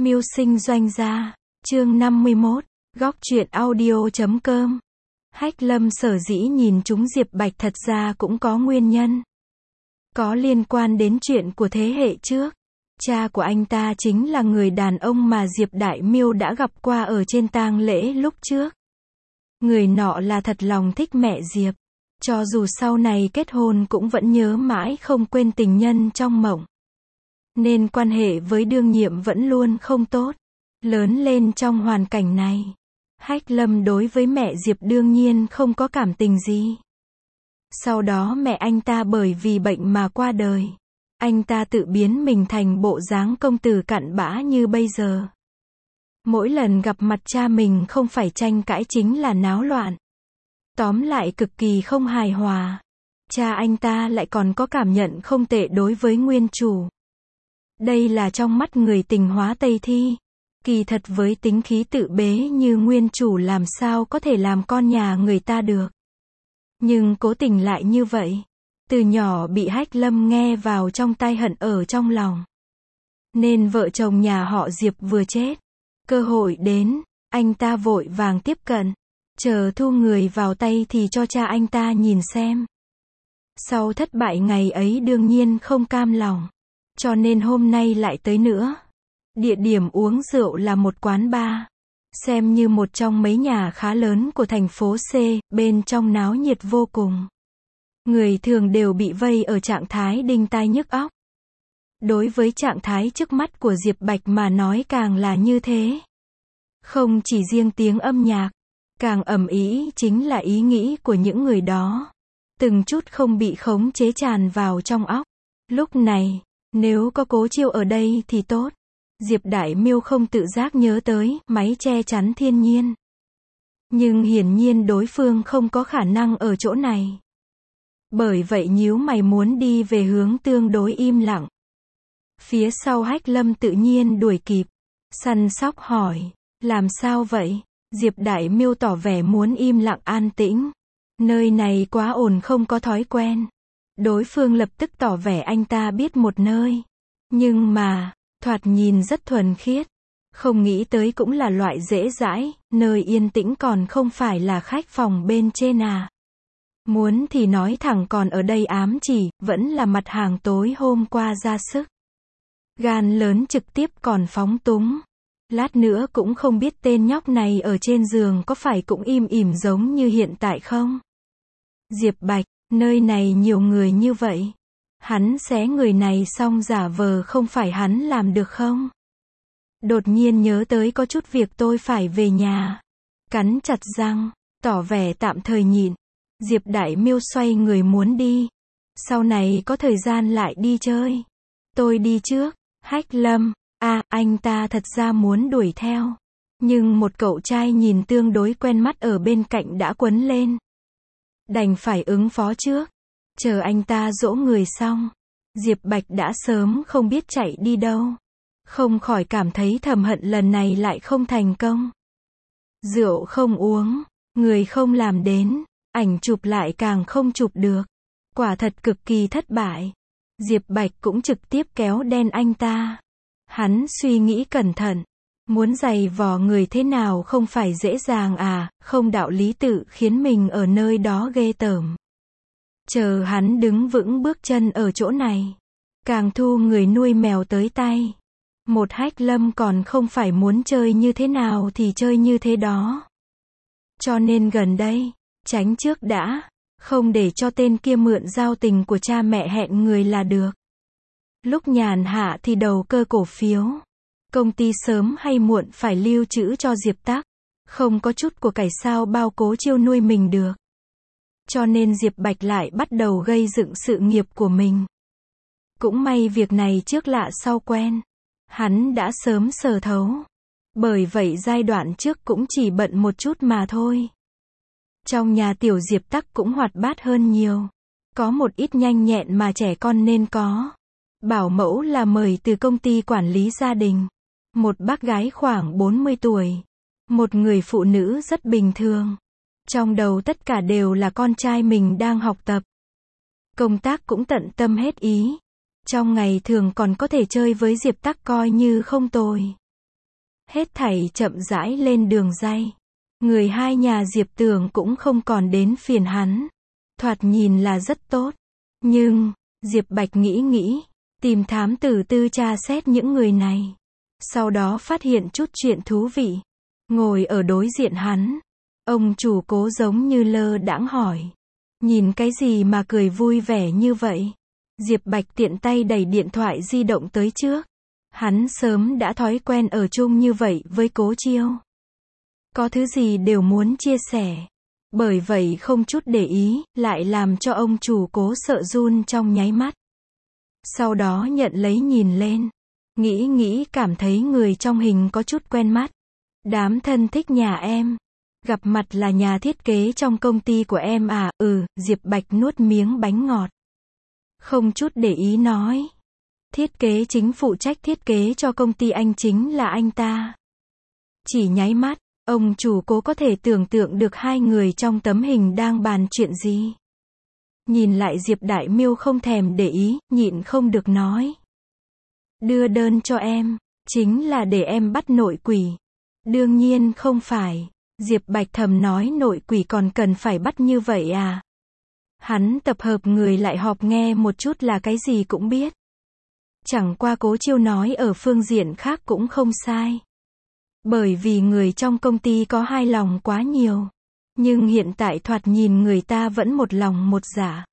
Mưu sinh doanh gia, chương 51, góc truyện audio.com. Hách Lâm sở dĩ nhìn trúng Diệp Bạch thật ra cũng có nguyên nhân. Có liên quan đến chuyện của thế hệ trước. Cha của anh ta chính là người đàn ông mà Diệp Đại Miêu đã gặp qua ở trên tang lễ lúc trước. Người nọ là thật lòng thích mẹ Diệp. Cho dù sau này kết hôn cũng vẫn nhớ mãi không quên tình nhân trong mộng. Nên quan hệ với đương nhiệm vẫn luôn không tốt. Lớn lên trong hoàn cảnh này, Hách Lâm đối với mẹ Diệp đương nhiên không có cảm tình gì. Sau đó mẹ anh ta bởi vì bệnh mà qua đời. Anh ta tự biến mình thành bộ dáng công tử cặn bã như bây giờ. Mỗi lần gặp mặt cha mình không phải tranh cãi chính là náo loạn. Tóm lại cực kỳ không hài hòa. Cha anh ta lại còn có cảm nhận không tệ đối với nguyên chủ. Đây là trong mắt người tình hóa Tây Thi. Kỳ thật với tính khí tự bế như nguyên chủ làm sao có thể làm con nhà người ta được. Nhưng cố tình lại như vậy. Từ nhỏ bị Hách Lâm nghe vào trong tai hận ở trong lòng. Nên vợ chồng nhà họ Diệp vừa chết. Cơ hội đến, anh ta vội vàng tiếp cận. Chờ thu người vào tay thì cho cha anh ta nhìn xem. Sau thất bại ngày ấy đương nhiên không cam lòng. Cho nên hôm nay lại tới nữa. Địa điểm uống rượu là một quán bar. Xem như một trong mấy nhà khá lớn của thành phố C, bên trong náo nhiệt vô cùng. Người thường đều bị vây ở trạng thái đinh tai nhức óc. Đối với trạng thái trước mắt của Diệp Bạch mà nói càng là như thế. Không chỉ riêng tiếng âm nhạc, càng ầm ĩ chính là ý nghĩ của những người đó. Từng chút không bị khống chế tràn vào trong óc. Lúc này, nếu có Cố Chiêu ở đây thì tốt. Diệp Đại Miêu không tự giác nhớ tới máy che chắn thiên nhiên. Nhưng hiển nhiên đối phương không có khả năng ở chỗ này. Bởi vậy nhíu mày muốn đi về hướng tương đối im lặng. Phía sau Hách Lâm tự nhiên đuổi kịp. Săn sóc hỏi, làm sao vậy? Diệp Đại Miêu tỏ vẻ muốn im lặng an tĩnh. Nơi này quá ồn không có thói quen. Đối phương lập tức tỏ vẻ anh ta biết một nơi. Nhưng mà, thoạt nhìn rất thuần khiết. Không nghĩ tới cũng là loại dễ dãi, nơi yên tĩnh còn không phải là khách phòng bên trên à. Muốn thì nói thẳng còn ở đây ám chỉ, vẫn là mặt hàng tối hôm qua ra sức. Gan lớn trực tiếp còn phóng túng. Lát nữa cũng không biết tên nhóc này ở trên giường có phải cũng im ỉm giống như hiện tại không? Diệp Bạch, nơi này nhiều người như vậy. Hắn xé người này xong giả vờ không phải hắn làm được không? Đột nhiên nhớ tới có chút việc tôi phải về nhà. Cắn chặt răng, tỏ vẻ tạm thời nhịn. Diệp Đại Miêu xoay người muốn đi. Sau này có thời gian lại đi chơi. Tôi đi trước. Hách Lâm, anh ta thật ra muốn đuổi theo. Nhưng một cậu trai nhìn tương đối quen mắt ở bên cạnh đã quấn lên. Đành phải ứng phó trước. Chờ anh ta dỗ người xong. Diệp Bạch đã sớm không biết chạy đi đâu. Không khỏi cảm thấy thầm hận lần này lại không thành công. Rượu không uống, người không làm đến, ảnh chụp lại càng không chụp được. Quả thật cực kỳ thất bại. Diệp Bạch cũng trực tiếp kéo đen anh ta. Hắn suy nghĩ cẩn thận. Muốn giày vò người thế nào không phải dễ dàng à, không đạo lý tự khiến mình ở nơi đó ghê tởm. Chờ hắn đứng vững bước chân ở chỗ này. Càng thu người nuôi mèo tới tay. Một Hách Lâm còn không phải muốn chơi như thế nào thì chơi như thế đó. Cho nên gần đây, tránh trước đã. Không để cho tên kia mượn giao tình của cha mẹ hẹn người là được. Lúc nhàn hạ thì đầu cơ cổ phiếu. Công ty sớm hay muộn phải lưu trữ cho Diệp Tắc. Không có chút của cải sao bao Cố Chiêu nuôi mình được. Cho nên Diệp Bạch lại bắt đầu gây dựng sự nghiệp của mình. Cũng may việc này trước lạ sau quen. Hắn đã sớm sờ thấu. Bởi vậy giai đoạn trước cũng chỉ bận một chút mà thôi. Trong nhà tiểu Diệp Tắc cũng hoạt bát hơn nhiều. Có một ít nhanh nhẹn mà trẻ con nên có. Bảo mẫu là mời từ công ty quản lý gia đình. Một bác gái khoảng 40 tuổi. Một người phụ nữ rất bình thường. Trong đầu tất cả đều là con trai mình đang học tập. Công tác cũng tận tâm hết ý. Trong ngày thường còn có thể chơi với Diệp Tắc coi như không tồi. Hết thảy chậm rãi lên đường ray. Người hai nhà Diệp Tường cũng không còn đến phiền hắn. Thoạt nhìn là rất tốt. Nhưng, Diệp Bạch nghĩ, tìm thám tử tư tra xét những người này. Sau đó phát hiện chút chuyện thú vị. Ngồi ở đối diện hắn. Ông chủ Cố giống như lơ đãng hỏi. Nhìn cái gì mà cười vui vẻ như vậy? Diệp Bạch tiện tay đẩy điện thoại di động tới trước. Hắn sớm đã thói quen ở chung như vậy với Cố Chiêu. Có thứ gì đều muốn chia sẻ. Bởi vậy không chút để ý, lại làm cho ông chủ Cố sợ run trong nháy mắt. Sau đó nhận lấy nhìn lên. Nghĩ cảm thấy người trong hình có chút quen mắt. Đám thân thích nhà em. Gặp mặt là nhà thiết kế trong công ty của em à? Diệp Bạch nuốt miếng bánh ngọt. Không chút để ý nói. Thiết kế chính phụ trách thiết kế cho công ty anh chính là anh ta. Chỉ nháy mắt, ông chủ Cố có thể tưởng tượng được hai người trong tấm hình đang bàn chuyện gì. Nhìn lại Diệp Đại Miêu không thèm để ý, nhịn không được nói. Đưa đơn cho em, chính là để em bắt nội quỷ. Đương nhiên không phải. Diệp Bạch thầm nói nội quỷ còn cần phải bắt như vậy à? Hắn tập hợp người lại họp nghe một chút là cái gì cũng biết. Chẳng qua Cố Chiêu nói ở phương diện khác cũng không sai. Bởi vì người trong công ty có hai lòng quá nhiều. Nhưng hiện tại thoạt nhìn người ta vẫn một lòng một dạ.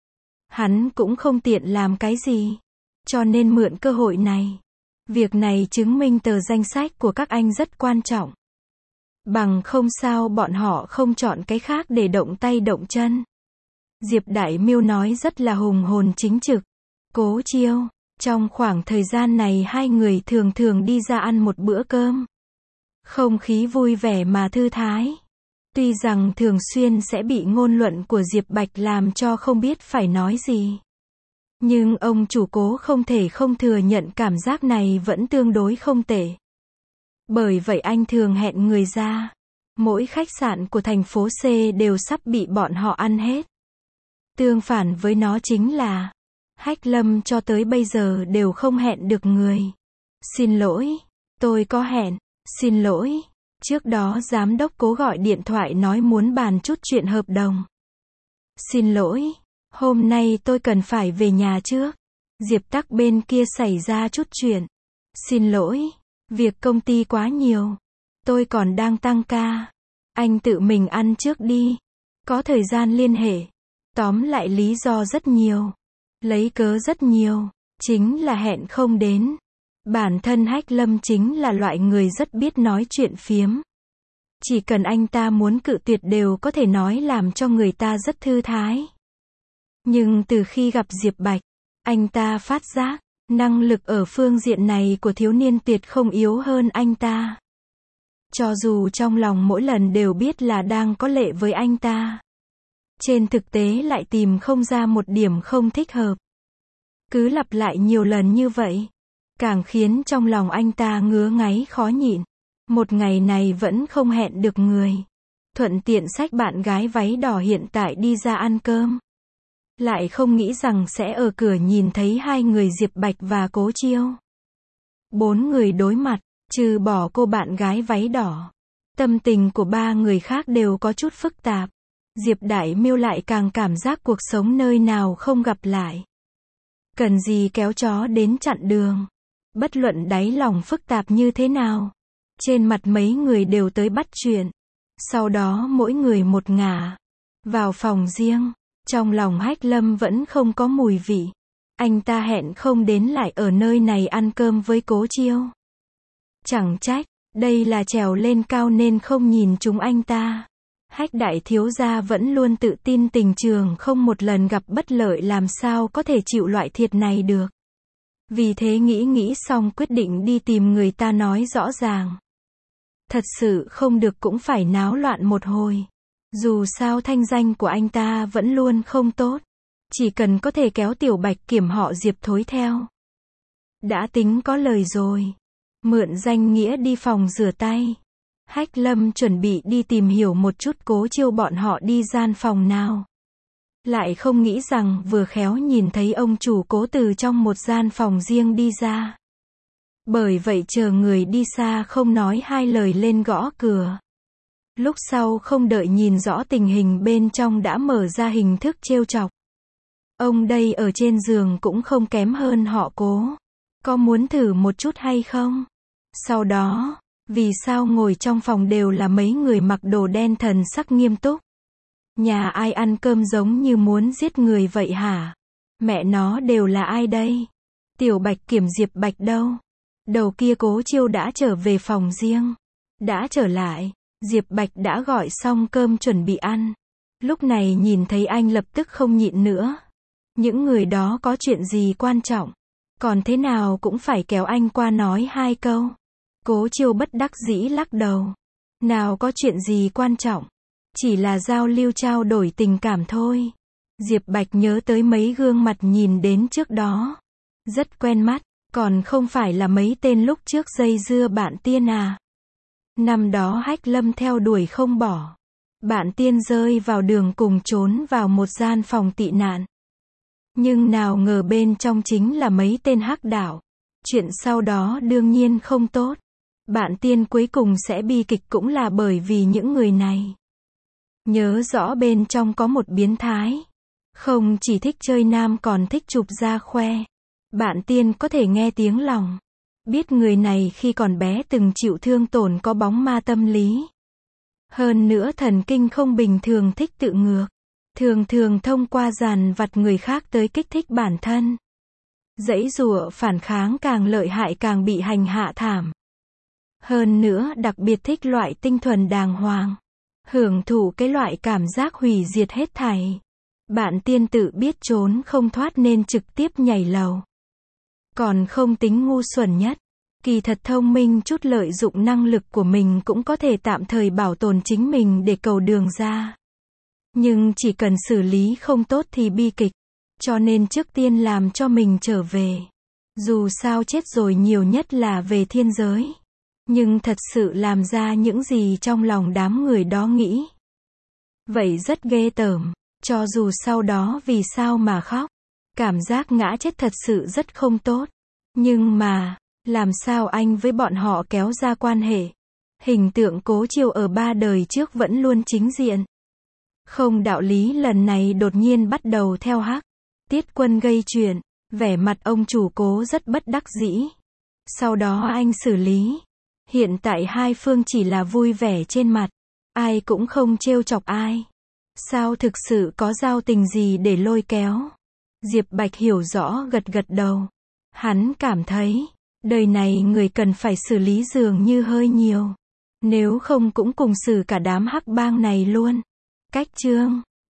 Hắn cũng không tiện làm cái gì. Cho nên mượn cơ hội này. Việc này chứng minh tờ danh sách của các anh rất quan trọng. Bằng không sao bọn họ không chọn cái khác để động tay động chân. Diệp Đại Miêu nói rất là hùng hồn chính trực. Cố Chiêu, trong khoảng thời gian này hai người thường thường đi ra ăn một bữa cơm. Không khí vui vẻ mà thư thái. Tuy rằng thường xuyên sẽ bị ngôn luận của Diệp Bạch làm cho không biết phải nói gì. Nhưng ông chủ Cố không thể không thừa nhận cảm giác này vẫn tương đối không tệ. Bởi vậy anh thường hẹn người ra. Mỗi khách sạn của thành phố C đều sắp bị bọn họ ăn hết. Tương phản với nó chính là Hách Lâm cho tới bây giờ đều không hẹn được người. Xin lỗi, tôi có hẹn. Xin lỗi, trước đó giám đốc Cố gọi điện thoại nói muốn bàn chút chuyện hợp đồng. Xin lỗi, hôm nay tôi cần phải về nhà trước. Diệp Tắc bên kia xảy ra chút chuyện. Xin lỗi, việc công ty quá nhiều. Tôi còn đang tăng ca. Anh tự mình ăn trước đi. Có thời gian liên hệ. Tóm lại lý do rất nhiều. Lấy cớ rất nhiều. Chính là hẹn không đến. Bản thân Hách Lâm chính là loại người rất biết nói chuyện phiếm. Chỉ cần anh ta muốn cự tuyệt đều có thể nói làm cho người ta rất thư thái. Nhưng từ khi gặp Diệp Bạch, anh ta phát giác, năng lực ở phương diện này của thiếu niên tuyệt không yếu hơn anh ta. Cho dù trong lòng mỗi lần đều biết là đang có lệ với anh ta. Trên thực tế lại tìm không ra một điểm không thích hợp. Cứ lặp lại nhiều lần như vậy. Càng khiến trong lòng anh ta ngứa ngáy khó nhịn. Một ngày này vẫn không hẹn được người. Thuận tiện xách bạn gái váy đỏ hiện tại đi ra ăn cơm. Lại không nghĩ rằng sẽ ở cửa nhìn thấy hai người Diệp Bạch và Cố Chiêu. Bốn người đối mặt, trừ bỏ cô bạn gái váy đỏ. Tâm tình của ba người khác đều có chút phức tạp. Diệp Đại Miêu lại càng cảm giác cuộc sống nơi nào không gặp lại. Cần gì kéo chó đến chặn đường. Bất luận đáy lòng phức tạp như thế nào. Trên mặt mấy người đều tới bắt chuyện. Sau đó mỗi người một ngả. Vào phòng riêng. Trong lòng Hách Lâm vẫn không có mùi vị. Anh ta hẹn không đến lại ở nơi này ăn cơm với Cố Chiêu. Chẳng trách, đây là trèo lên cao nên không nhìn chúng anh ta. Hách đại thiếu gia vẫn luôn tự tin tình trường không một lần gặp bất lợi làm sao có thể chịu loại thiệt này được. Vì thế nghĩ xong quyết định đi tìm người ta nói rõ ràng. Thật sự không được cũng phải náo loạn một hồi. Dù sao thanh danh của anh ta vẫn luôn không tốt. Chỉ cần có thể kéo Tiểu Bạch Kiểm họ Diệp thối theo. Đã tính có lời rồi. Mượn danh nghĩa đi phòng rửa tay. Hách Lâm chuẩn bị đi tìm hiểu một chút Cố Chiêu bọn họ đi gian phòng nào. Lại không nghĩ rằng vừa khéo nhìn thấy ông chủ Cố từ trong một gian phòng riêng đi ra. Bởi vậy chờ người đi xa không nói hai lời lên gõ cửa. Lúc sau không đợi nhìn rõ tình hình bên trong đã mở ra hình thức trêu chọc. Ông đây ở trên giường cũng không kém hơn họ Cố. Có muốn thử một chút hay không? Sau đó, vì sao ngồi trong phòng đều là mấy người mặc đồ đen thần sắc nghiêm túc? Nhà ai ăn cơm giống như muốn giết người vậy hả? Mẹ nó đều là ai đây? Tiểu Bạch Kiểm Diệp Bạch đâu? Đầu kia Cố Chiêu đã trở về phòng riêng. Đã trở lại, Diệp Bạch đã gọi xong cơm chuẩn bị ăn. Lúc này nhìn thấy anh lập tức không nhịn nữa. Những người đó có chuyện gì quan trọng? Còn thế nào cũng phải kéo anh qua nói hai câu. Cố Chiêu bất đắc dĩ lắc đầu. Nào có chuyện gì quan trọng? Chỉ là giao lưu trao đổi tình cảm thôi. Diệp Bạch nhớ tới mấy gương mặt nhìn đến trước đó. Rất quen mắt, còn không phải là mấy tên lúc trước dây dưa bạn Tiên à. Năm đó Hách Lâm theo đuổi không bỏ. Bạn Tiên rơi vào đường cùng trốn vào một gian phòng tị nạn. Nhưng nào ngờ bên trong chính là mấy tên hắc đạo. Chuyện sau đó đương nhiên không tốt. Bạn Tiên cuối cùng sẽ bi kịch cũng là bởi vì những người này. Nhớ rõ bên trong có một biến thái. Không chỉ thích chơi nam còn thích chụp ra khoe. Bạn Tiên có thể nghe tiếng lòng. Biết người này khi còn bé từng chịu thương tổn có bóng ma tâm lý. Hơn nữa thần kinh không bình thường thích tự ngược. Thường thường thông qua dàn vặt người khác tới kích thích bản thân. Giãy giụa phản kháng càng lợi hại càng bị hành hạ thảm. Hơn nữa đặc biệt thích loại tinh thuần đàng hoàng. Hưởng thụ cái loại cảm giác hủy diệt hết thảy. Bạn Tiên tự biết trốn không thoát nên trực tiếp nhảy lầu. Còn không tính ngu xuẩn nhất. Kỳ thật thông minh chút lợi dụng năng lực của mình cũng có thể tạm thời bảo tồn chính mình để cầu đường ra. Nhưng chỉ cần xử lý không tốt thì bi kịch. Cho nên trước tiên làm cho mình trở về. Dù sao chết rồi nhiều nhất là về thiên giới. Nhưng thật sự làm ra những gì trong lòng đám người đó nghĩ. Vậy rất ghê tởm. Cho dù sau đó vì sao mà khóc. Cảm giác ngã chết thật sự rất không tốt. Nhưng mà, làm sao anh với bọn họ kéo ra quan hệ? Hình tượng Cố Chiêu ở 3 đời trước vẫn luôn chính diện. Không đạo lý lần này đột nhiên bắt đầu theo Hắc Tiết Quân gây chuyện. Vẻ mặt ông chủ Cố rất bất đắc dĩ. Sau đó anh xử lý. Hiện tại hai phương chỉ là vui vẻ trên mặt. Ai cũng không trêu chọc ai. Sao thực sự có giao tình gì để lôi kéo? Diệp Bạch hiểu rõ gật gật đầu. Hắn cảm thấy, đời này người cần phải xử lý dường như hơi nhiều. Nếu không cũng cùng xử cả đám hắc bang này luôn. Cách chương